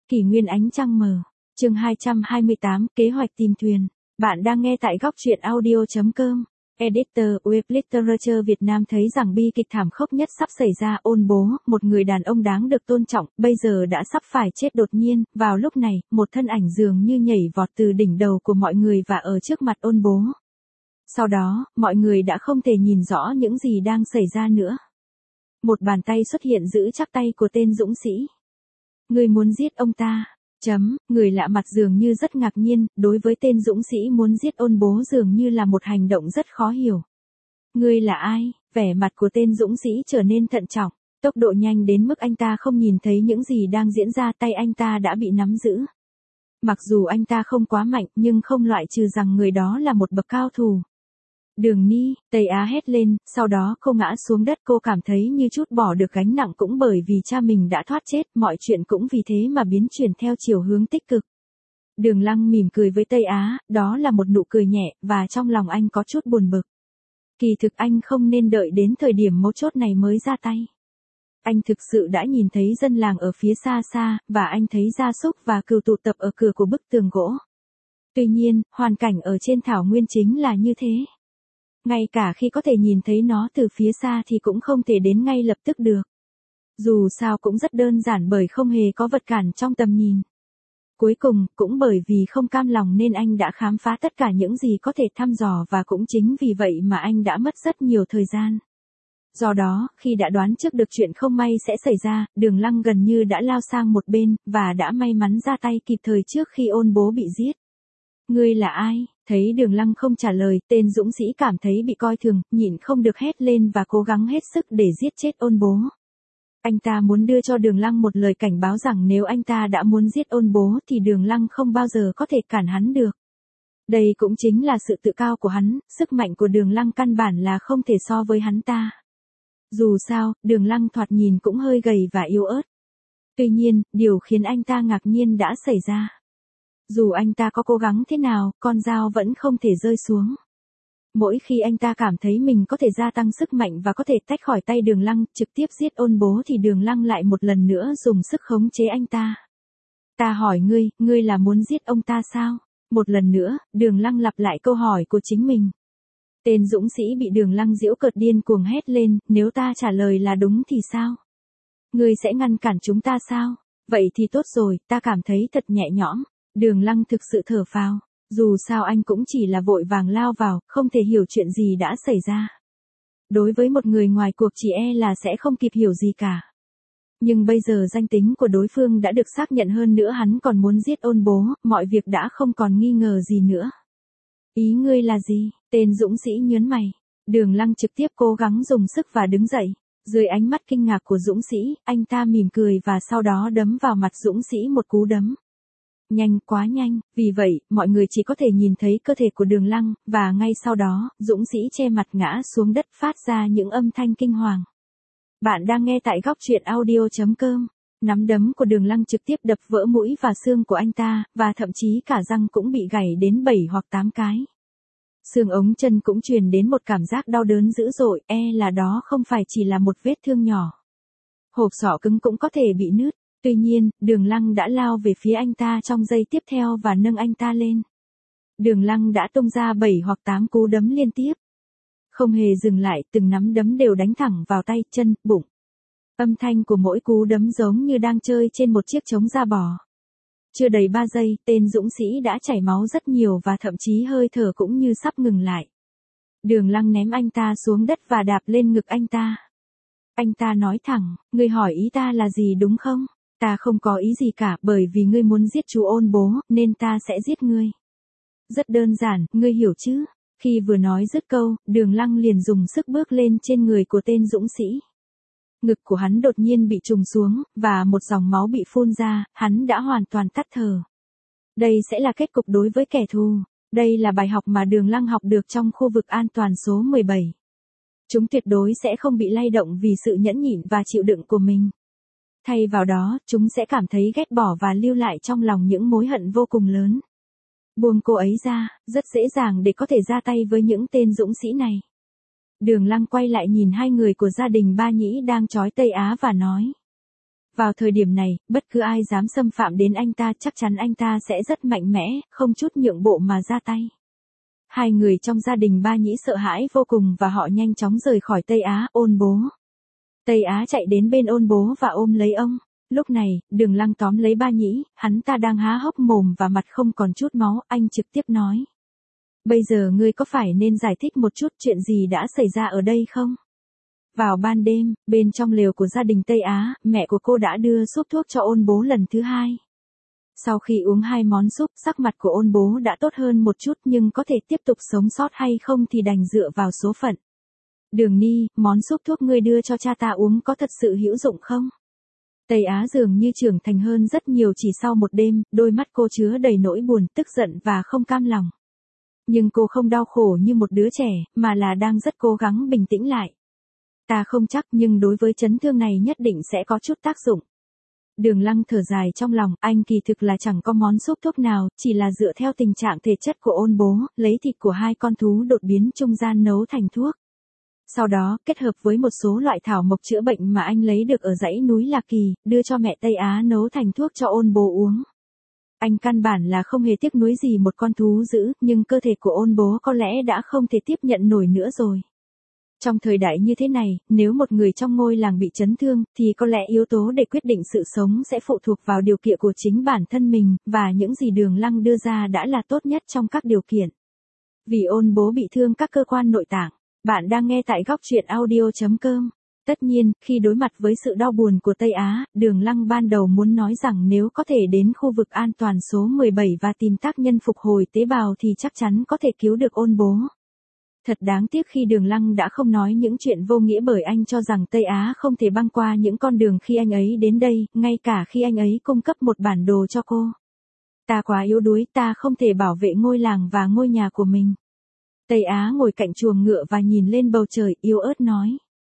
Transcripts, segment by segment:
Kỷ nguyên ánh trăng mờ. Chương 228, kế hoạch tìm thuyền. Bạn đang nghe tại góc truyện audio.com. Editor Web Literature Việt Nam thấy rằng bi kịch thảm khốc nhất sắp xảy ra. Ôn bố, một người đàn ông đáng được tôn trọng, bây giờ đã sắp phải chết đột nhiên. Vào lúc này, một thân ảnh dường như nhảy vọt từ đỉnh đầu của mọi người và ở trước mặt ôn bố. Sau đó, mọi người đã không thể nhìn rõ những gì đang xảy ra nữa. Một bàn tay xuất hiện giữ chắc tay của tên dũng sĩ. Người muốn giết ông ta. Người lạ mặt dường như rất ngạc nhiên, đối với tên dũng sĩ muốn giết ôn bố dường như là một hành động rất khó hiểu. Ngươi là ai? Vẻ mặt của tên dũng sĩ trở nên thận trọng, tốc độ nhanh đến mức anh ta không nhìn thấy những gì đang diễn ra, tay anh ta đã bị nắm giữ. Mặc dù anh ta không quá mạnh nhưng không loại trừ rằng người đó là một bậc cao thủ. Đường Ni, Tây Á hét lên, sau đó cô ngã xuống đất, cô cảm thấy như chút bỏ được gánh nặng cũng bởi vì cha mình đã thoát chết, mọi chuyện cũng vì thế mà biến chuyển theo chiều hướng tích cực. Đường Lăng mỉm cười với Tây Á, đó là một nụ cười nhẹ, và trong lòng anh có chút buồn bực. Kỳ thực anh không nên đợi đến thời điểm mấu chốt này mới ra tay. Anh thực sự đã nhìn thấy dân làng ở phía xa xa, và anh thấy gia súc và cừu tụ tập ở cửa của bức tường gỗ. Tuy nhiên, hoàn cảnh ở trên thảo nguyên chính là như thế. Ngay cả khi có thể nhìn thấy nó từ phía xa thì cũng không thể đến ngay lập tức được. Dù sao cũng rất đơn giản bởi không hề có vật cản trong tầm nhìn. Cuối cùng, cũng bởi vì không cam lòng nên anh đã khám phá tất cả những gì có thể thăm dò, và cũng chính vì vậy mà anh đã mất rất nhiều thời gian. Do đó, khi đã đoán trước được chuyện không may sẽ xảy ra, Đường Lăng gần như đã lao sang một bên, và đã may mắn ra tay kịp thời trước khi ôn bố bị giết. Ngươi là ai? Thấy Đường Lăng không trả lời, tên dũng sĩ cảm thấy bị coi thường, nhịn không được hét lên và cố gắng hết sức để giết chết ôn bố. Anh ta muốn đưa cho Đường Lăng một lời cảnh báo rằng nếu anh ta đã muốn giết ôn bố thì Đường Lăng không bao giờ có thể cản hắn được. Đây cũng chính là sự tự cao của hắn, sức mạnh của Đường Lăng căn bản là không thể so với hắn ta. Dù sao, Đường Lăng thoạt nhìn cũng hơi gầy và yếu ớt. Tuy nhiên, điều khiến anh ta ngạc nhiên đã xảy ra. Dù anh ta có cố gắng thế nào, con dao vẫn không thể rơi xuống. Mỗi khi anh ta cảm thấy mình có thể gia tăng sức mạnh và có thể tách khỏi tay Đường Lăng, trực tiếp giết ôn bố thì Đường Lăng lại một lần nữa dùng sức khống chế anh ta. Ta hỏi ngươi là muốn giết ông ta sao? Một lần nữa, Đường Lăng lặp lại câu hỏi của chính mình. Tên dũng sĩ bị Đường Lăng giễu cợt điên cuồng hét lên, nếu ta trả lời là đúng thì sao? Ngươi sẽ ngăn cản chúng ta sao? Vậy thì tốt rồi, ta cảm thấy thật nhẹ nhõm. Đường Lăng thực sự thở phào, dù sao anh cũng chỉ là vội vàng lao vào, không thể hiểu chuyện gì đã xảy ra. Đối với một người ngoài cuộc chỉ e là sẽ không kịp hiểu gì cả. Nhưng bây giờ danh tính của đối phương đã được xác nhận, hơn nữa hắn còn muốn giết ôn bố, mọi việc đã không còn nghi ngờ gì nữa. Ý ngươi là gì? Tên dũng sĩ nhớn mày. Đường Lăng trực tiếp cố gắng dùng sức và đứng dậy. Dưới ánh mắt kinh ngạc của dũng sĩ, anh ta mỉm cười và sau đó đấm vào mặt dũng sĩ một cú đấm. Nhanh, quá nhanh, vì vậy, mọi người chỉ có thể nhìn thấy cơ thể của Đường Lăng, và ngay sau đó, dũng sĩ che mặt ngã xuống đất phát ra những âm thanh kinh hoàng. Bạn đang nghe tại góc truyện audio.com. Nắm đấm của Đường Lăng trực tiếp đập vỡ mũi và xương của anh ta, và thậm chí cả răng cũng bị gãy đến 7 hoặc 8 cái. Xương ống chân cũng truyền đến một cảm giác đau đớn dữ dội, là đó không phải chỉ là một vết thương nhỏ. Hộp sọ cứng cũng có thể bị nứt. Tuy nhiên, Đường Lăng đã lao về phía anh ta trong giây tiếp theo và nâng anh ta lên. Đường Lăng đã tung ra 7 hoặc 8 cú đấm liên tiếp. Không hề dừng lại, từng nắm đấm đều đánh thẳng vào tay, chân, bụng. Âm thanh của mỗi cú đấm giống như đang chơi trên một chiếc trống da bò. Chưa đầy 3 giây, tên dũng sĩ đã chảy máu rất nhiều và thậm chí hơi thở cũng như sắp ngừng lại. Đường Lăng ném anh ta xuống đất và đạp lên ngực anh ta. Anh ta nói thẳng, ngươi hỏi ý ta là gì đúng không? Ta không có ý gì cả, bởi vì ngươi muốn giết chú ôn bố, nên ta sẽ giết ngươi. Rất đơn giản, ngươi hiểu chứ? Khi vừa nói dứt câu, Đường Lăng liền dùng sức bước lên trên người của tên dũng sĩ. Ngực của hắn đột nhiên bị trùng xuống, và một dòng máu bị phun ra, hắn đã hoàn toàn tắt thở. Đây sẽ là kết cục đối với kẻ thù. Đây là bài học mà Đường Lăng học được trong khu vực an toàn số 17. Chúng tuyệt đối sẽ không bị lay động vì sự nhẫn nhịn và chịu đựng của mình. Thay vào đó, chúng sẽ cảm thấy ghét bỏ và lưu lại trong lòng những mối hận vô cùng lớn. Buông cô ấy ra, rất dễ dàng để có thể ra tay với những tên dũng sĩ này. Đường Lăng quay lại nhìn hai người của gia đình Ba Nhĩ đang trói Tây Á và nói. Vào thời điểm này, bất cứ ai dám xâm phạm đến anh ta chắc chắn anh ta sẽ rất mạnh mẽ, không chút nhượng bộ mà ra tay. Hai người trong gia đình Ba Nhĩ sợ hãi vô cùng và họ nhanh chóng rời khỏi Tây Á, Ôn bố. Tây Á chạy đến bên Ôn bố và ôm lấy ông. Lúc này, Đường Lăng tóm lấy Ba Nhĩ, hắn ta đang há hốc mồm và mặt không còn chút máu, anh trực tiếp nói. Bây giờ ngươi có phải nên giải thích một chút chuyện gì đã xảy ra ở đây không? Vào ban đêm, bên trong lều của gia đình Tây Á, mẹ của cô đã đưa súp thuốc cho Ôn bố lần thứ hai. Sau khi uống 2 món súp, sắc mặt của Ôn bố đã tốt hơn một chút nhưng có thể tiếp tục sống sót hay không thì đành dựa vào số phận. Đường Ni, món súp thuốc ngươi đưa cho cha ta uống có thật sự hữu dụng không? Tây Á dường như trưởng thành hơn rất nhiều chỉ sau một đêm, đôi mắt cô chứa đầy nỗi buồn, tức giận và không cam lòng. Nhưng cô không đau khổ như một đứa trẻ, mà là đang rất cố gắng bình tĩnh lại. Ta không chắc nhưng đối với chấn thương này nhất định sẽ có chút tác dụng. Đường Lăng thở dài trong lòng, anh kỳ thực là chẳng có món súp thuốc nào, chỉ là dựa theo tình trạng thể chất của Ôn bố, lấy thịt của 2 con thú đột biến trung gian nấu thành thuốc. Sau đó, kết hợp với một số loại thảo mộc chữa bệnh mà anh lấy được ở dãy núi Lạc Kỳ, đưa cho mẹ Tây Á nấu thành thuốc cho Ôn bố uống. Anh căn bản là không hề tiếc nuối gì một con thú dữ, nhưng cơ thể của Ôn bố có lẽ đã không thể tiếp nhận nổi nữa rồi. Trong thời đại như thế này, nếu một người trong ngôi làng bị chấn thương, thì có lẽ yếu tố để quyết định sự sống sẽ phụ thuộc vào điều kiện của chính bản thân mình, và những gì Đường Lăng đưa ra đã là tốt nhất trong các điều kiện. Vì Ôn bố bị thương các cơ quan nội tạng. Bạn đang nghe tại góc truyện audio.com. Tất nhiên, khi đối mặt với sự đau buồn của Tây Á, Đường Lăng ban đầu muốn nói rằng nếu có thể đến khu vực an toàn số 17 và tìm tác nhân phục hồi tế bào thì chắc chắn có thể cứu được Ôn bố. Thật đáng tiếc khi Đường Lăng đã không nói những chuyện vô nghĩa bởi anh cho rằng Tây Á không thể băng qua những con đường khi anh ấy đến đây, ngay cả khi anh ấy cung cấp một bản đồ cho cô. Ta quá yếu đuối, ta không thể bảo vệ ngôi làng và ngôi nhà của mình. Tây Á ngồi cạnh chuồng ngựa và nhìn lên bầu trời, yếu ớt nói.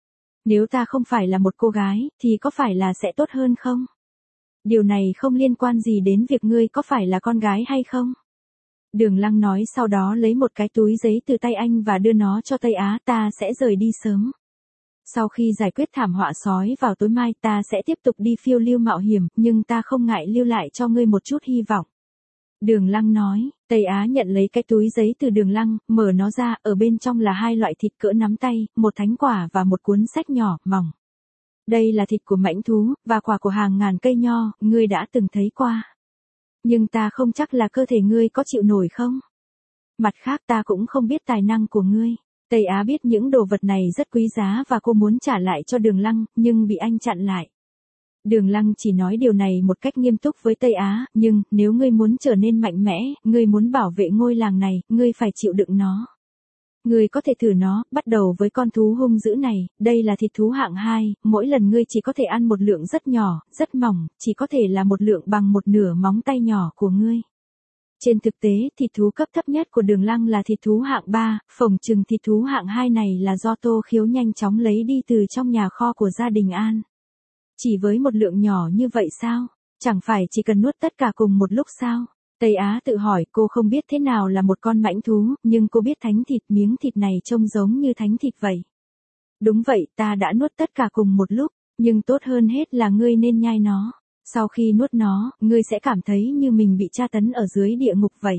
Nếu ta không phải là một cô gái, thì có phải là sẽ tốt hơn không? Điều này không liên quan gì đến việc ngươi có phải là con gái hay không? Đường Lăng nói sau đó lấy một cái túi giấy từ tay anh và đưa nó cho Tây Á, ta sẽ rời đi sớm. Sau khi giải quyết thảm họa sói vào tối mai ta sẽ tiếp tục đi phiêu lưu mạo hiểm, nhưng ta không ngại lưu lại cho ngươi một chút hy vọng. Đường Lăng nói, Tây Á nhận lấy cái túi giấy từ Đường Lăng, mở nó ra, ở bên trong là 2 loại thịt cỡ nắm tay, một thánh quả và một cuốn sách nhỏ, mỏng. Đây là thịt của mãnh thú, và quả của hàng ngàn cây nho, ngươi đã từng thấy qua. Nhưng ta không chắc là cơ thể ngươi có chịu nổi không? Mặt khác ta cũng không biết tài năng của ngươi. Tây Á biết những đồ vật này rất quý giá và cô muốn trả lại cho Đường Lăng, nhưng bị anh chặn lại. Đường Lăng chỉ nói điều này một cách nghiêm túc với Tây Á, nhưng, nếu ngươi muốn trở nên mạnh mẽ, ngươi muốn bảo vệ ngôi làng này, ngươi phải chịu đựng nó. Ngươi có thể thử nó, bắt đầu với con thú hung dữ này, đây là thịt thú hạng 2, mỗi lần ngươi chỉ có thể ăn một lượng rất nhỏ, rất mỏng, chỉ có thể là một lượng bằng một nửa móng tay nhỏ của ngươi. Trên thực tế, thịt thú cấp thấp nhất của Đường Lăng là thịt thú hạng 3, phỏng chừng thịt thú hạng 2 này là do Tô Khiếu nhanh chóng lấy đi từ trong nhà kho của gia đình An. Chỉ với một lượng nhỏ như vậy sao? Chẳng phải chỉ cần nuốt tất cả cùng một lúc sao? Tây Á tự hỏi, cô không biết thế nào là một con mãnh thú, nhưng cô biết thánh thịt, miếng thịt này trông giống như thánh thịt vậy. Đúng vậy, ta đã nuốt tất cả cùng một lúc, nhưng tốt hơn hết là ngươi nên nhai nó. Sau khi nuốt nó, ngươi sẽ cảm thấy như mình bị tra tấn ở dưới địa ngục vậy.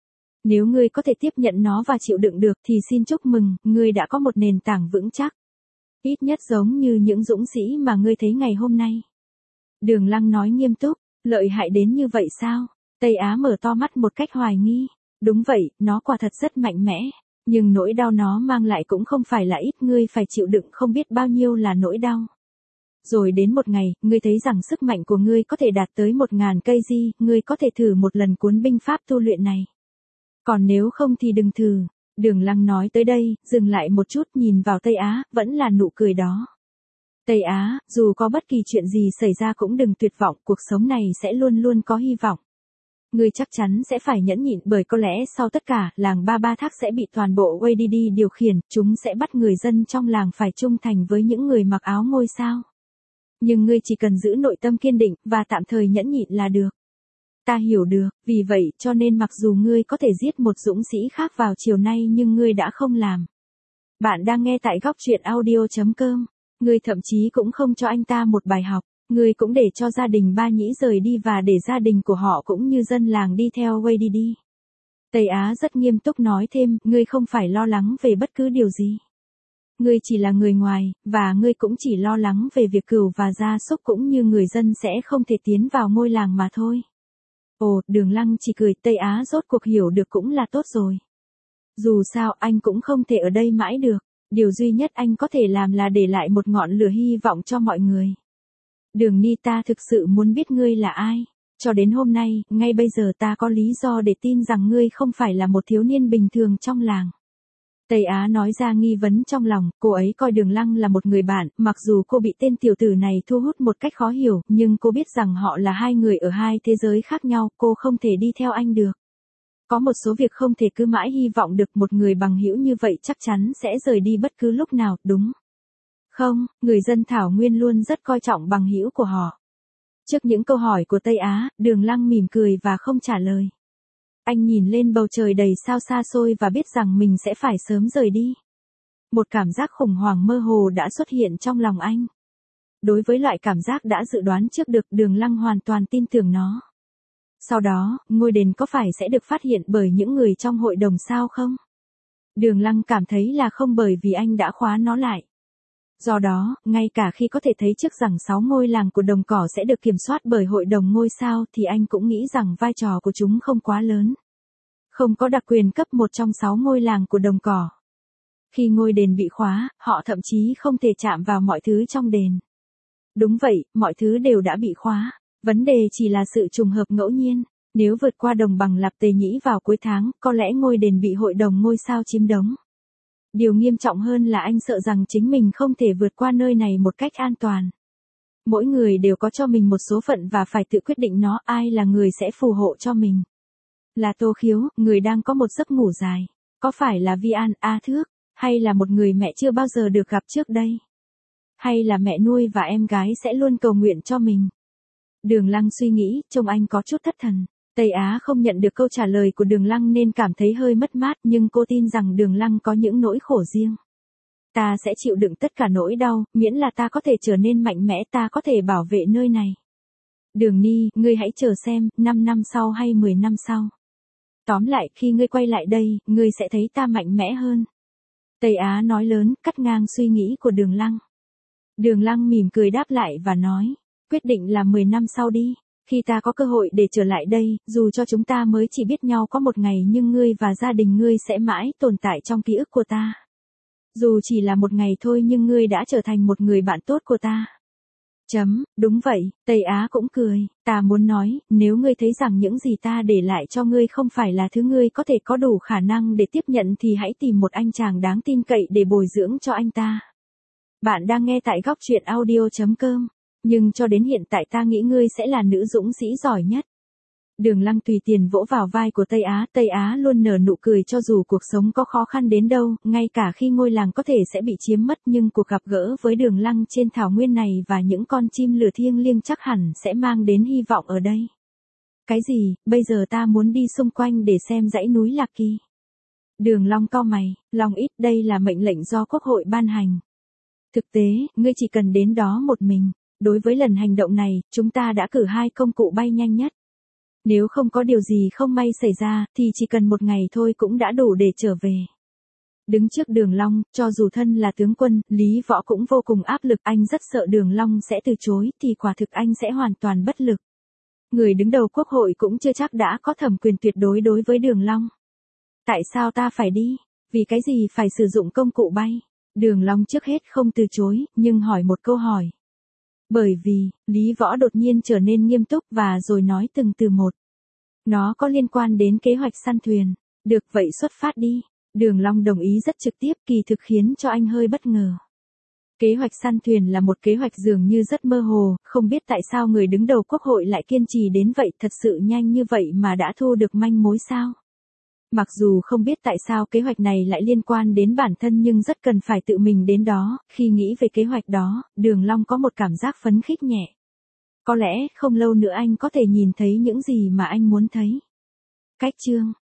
Nếu ngươi có thể tiếp nhận nó và chịu đựng được thì xin chúc mừng, ngươi đã có một nền tảng vững chắc. Ít nhất giống như những dũng sĩ mà ngươi thấy ngày hôm nay. Đường Lăng nói nghiêm túc, lợi hại đến như vậy sao? Tây Á mở to mắt một cách hoài nghi. Đúng vậy, nó quả thật rất mạnh mẽ. Nhưng nỗi đau nó mang lại cũng không phải là ít, ngươi phải chịu đựng không biết bao nhiêu là nỗi đau. Rồi đến một ngày, ngươi thấy rằng sức mạnh của ngươi có thể đạt tới 1000 cây di, ngươi có thể thử một lần cuốn binh pháp tu luyện này. Còn nếu không thì đừng thử. Đường Lăng nói tới đây, dừng lại một chút nhìn vào Tây Á, vẫn là nụ cười đó. Tây Á, dù có bất kỳ chuyện gì xảy ra cũng đừng tuyệt vọng, cuộc sống này sẽ luôn luôn có hy vọng. Ngươi chắc chắn sẽ phải nhẫn nhịn bởi có lẽ sau tất cả, làng Ba Ba Thác sẽ bị toàn bộ Wadidi điều khiển, chúng sẽ bắt người dân trong làng phải trung thành với những người mặc áo ngôi sao. Nhưng ngươi chỉ cần giữ nội tâm kiên định, và tạm thời nhẫn nhịn là được. Ta hiểu được, vì vậy cho nên mặc dù ngươi có thể giết một dũng sĩ khác vào chiều nay nhưng ngươi đã không làm. Bạn đang nghe tại góc truyện audio.com. Ngươi thậm chí cũng không cho anh ta một bài học. Ngươi cũng để cho gia đình Ba Nhĩ rời đi và để gia đình của họ cũng như dân làng đi theo Wade đi. Tây Á rất nghiêm túc nói thêm, ngươi không phải lo lắng về bất cứ điều gì. Ngươi chỉ là người ngoài, và ngươi cũng chỉ lo lắng về việc cừu và gia súc cũng như người dân sẽ không thể tiến vào ngôi làng mà thôi. Ồ, Đường Lăng chỉ cười, Tây Á rốt cuộc hiểu được cũng là tốt rồi. Dù sao anh cũng không thể ở đây mãi được, điều duy nhất anh có thể làm là để lại một ngọn lửa hy vọng cho mọi người. Đường Ni, ta thực sự muốn biết ngươi là ai. Cho đến hôm nay, ngay bây giờ ta có lý do để tin rằng ngươi không phải là một thiếu niên bình thường trong làng. Tây Á nói ra nghi vấn trong lòng, cô ấy coi Đường Lăng là một người bạn, mặc dù cô bị tên tiểu tử này thu hút một cách khó hiểu, nhưng cô biết rằng họ là hai người ở hai thế giới khác nhau, cô không thể đi theo anh được. Có một số việc không thể cứ mãi hy vọng được, một người bằng hữu như vậy chắc chắn sẽ rời đi bất cứ lúc nào, đúng không? Người dân Thảo Nguyên luôn rất coi trọng bằng hữu của họ. Trước những câu hỏi của Tây Á, Đường Lăng mỉm cười và không trả lời. Anh nhìn lên bầu trời đầy sao xa xôi và biết rằng mình sẽ phải sớm rời đi. Một cảm giác khủng hoảng mơ hồ đã xuất hiện trong lòng anh. Đối với loại cảm giác đã dự đoán trước được, Đường Lăng hoàn toàn tin tưởng nó. Sau đó, ngôi đền có phải sẽ được phát hiện bởi những người trong hội đồng sao không? Đường Lăng cảm thấy là không, bởi vì anh đã khóa nó lại. Do đó, ngay cả khi có thể thấy trước rằng 6 ngôi làng của đồng cỏ sẽ được kiểm soát bởi hội đồng ngôi sao thì anh cũng nghĩ rằng vai trò của chúng không quá lớn. Không có đặc quyền cấp 1 trong 6 ngôi làng của đồng cỏ. Khi ngôi đền bị khóa, họ thậm chí không thể chạm vào mọi thứ trong đền. Đúng vậy, mọi thứ đều đã bị khóa. Vấn đề chỉ là sự trùng hợp ngẫu nhiên. Nếu vượt qua đồng bằng Lạp Tề Nhĩ vào cuối tháng, có lẽ ngôi đền bị hội đồng ngôi sao chiếm đóng. Điều nghiêm trọng hơn là anh sợ rằng chính mình không thể vượt qua nơi này một cách an toàn. Mỗi người đều có cho mình một số phận và phải tự quyết định nó, ai là người sẽ phù hộ cho mình. Là Tô Khiếu, người đang có một giấc ngủ dài. Có phải là Vi An, A Thước, hay là một người mẹ chưa bao giờ được gặp trước đây? Hay là mẹ nuôi và em gái sẽ luôn cầu nguyện cho mình? Đường Lăng suy nghĩ, trông anh có chút thất thần. Tây Á không nhận được câu trả lời của Đường Lăng nên cảm thấy hơi mất mát, nhưng cô tin rằng Đường Lăng có những nỗi khổ riêng. Ta sẽ chịu đựng tất cả nỗi đau, miễn là ta có thể trở nên mạnh mẽ, ta có thể bảo vệ nơi này. Đường Ni, ngươi hãy chờ xem, 5 năm sau hay 10 năm sau. Tóm lại, khi ngươi quay lại đây, ngươi sẽ thấy ta mạnh mẽ hơn. Tây Á nói lớn, cắt ngang suy nghĩ của Đường Lăng. Đường Lăng mỉm cười đáp lại và nói, quyết định là 10 năm sau đi. Khi ta có cơ hội để trở lại đây, dù cho chúng ta mới chỉ biết nhau có một ngày nhưng ngươi và gia đình ngươi sẽ mãi tồn tại trong ký ức của ta. Dù chỉ là một ngày thôi nhưng ngươi đã trở thành một người bạn tốt của ta. Đúng vậy, Tây Á cũng cười, ta muốn nói, nếu ngươi thấy rằng những gì ta để lại cho ngươi không phải là thứ ngươi có thể có đủ khả năng để tiếp nhận thì hãy tìm một anh chàng đáng tin cậy để bồi dưỡng cho anh ta. Bạn đang nghe tại góc truyện audio.com. Nhưng cho đến hiện tại ta nghĩ ngươi sẽ là nữ dũng sĩ giỏi nhất. Đường Lăng tùy tiền vỗ vào vai của Tây Á luôn nở nụ cười cho dù cuộc sống có khó khăn đến đâu, ngay cả khi ngôi làng có thể sẽ bị chiếm mất nhưng cuộc gặp gỡ với Đường Lăng trên thảo nguyên này và những con chim lửa thiêng liêng chắc hẳn sẽ mang đến hy vọng ở đây. Cái gì, bây giờ ta muốn đi xung quanh để xem dãy núi Lạc Kỳ. Đường Long cau mày, Long ít, đây là mệnh lệnh do Quốc hội ban hành. Thực tế, ngươi chỉ cần đến đó một mình. Đối với lần hành động này, chúng ta đã cử 2 công cụ bay nhanh nhất. Nếu không có điều gì không may xảy ra, thì chỉ cần một ngày thôi cũng đã đủ để trở về. Đứng trước Đường Long, cho dù thân là tướng quân, Lý Võ cũng vô cùng áp lực, anh rất sợ Đường Long sẽ từ chối, thì quả thực anh sẽ hoàn toàn bất lực. Người đứng đầu Quốc hội cũng chưa chắc đã có thẩm quyền tuyệt đối đối với Đường Long. Tại sao ta phải đi? Vì cái gì phải sử dụng công cụ bay? Đường Long trước hết không từ chối, nhưng hỏi một câu hỏi. Bởi vì, Lý Võ đột nhiên trở nên nghiêm túc và rồi nói từng từ một. Nó có liên quan đến kế hoạch săn thuyền. Được vậy xuất phát đi. Đường Long đồng ý rất trực tiếp, kỳ thực khiến cho anh hơi bất ngờ. Kế hoạch săn thuyền là một kế hoạch dường như rất mơ hồ, không biết tại sao người đứng đầu Quốc hội lại kiên trì đến vậy, thật sự nhanh như vậy mà đã thu được manh mối sao? Mặc dù không biết tại sao kế hoạch này lại liên quan đến bản thân nhưng rất cần phải tự mình đến đó, khi nghĩ về kế hoạch đó, Đường Long có một cảm giác phấn khích nhẹ. Có lẽ không lâu nữa anh có thể nhìn thấy những gì mà anh muốn thấy. Cách chương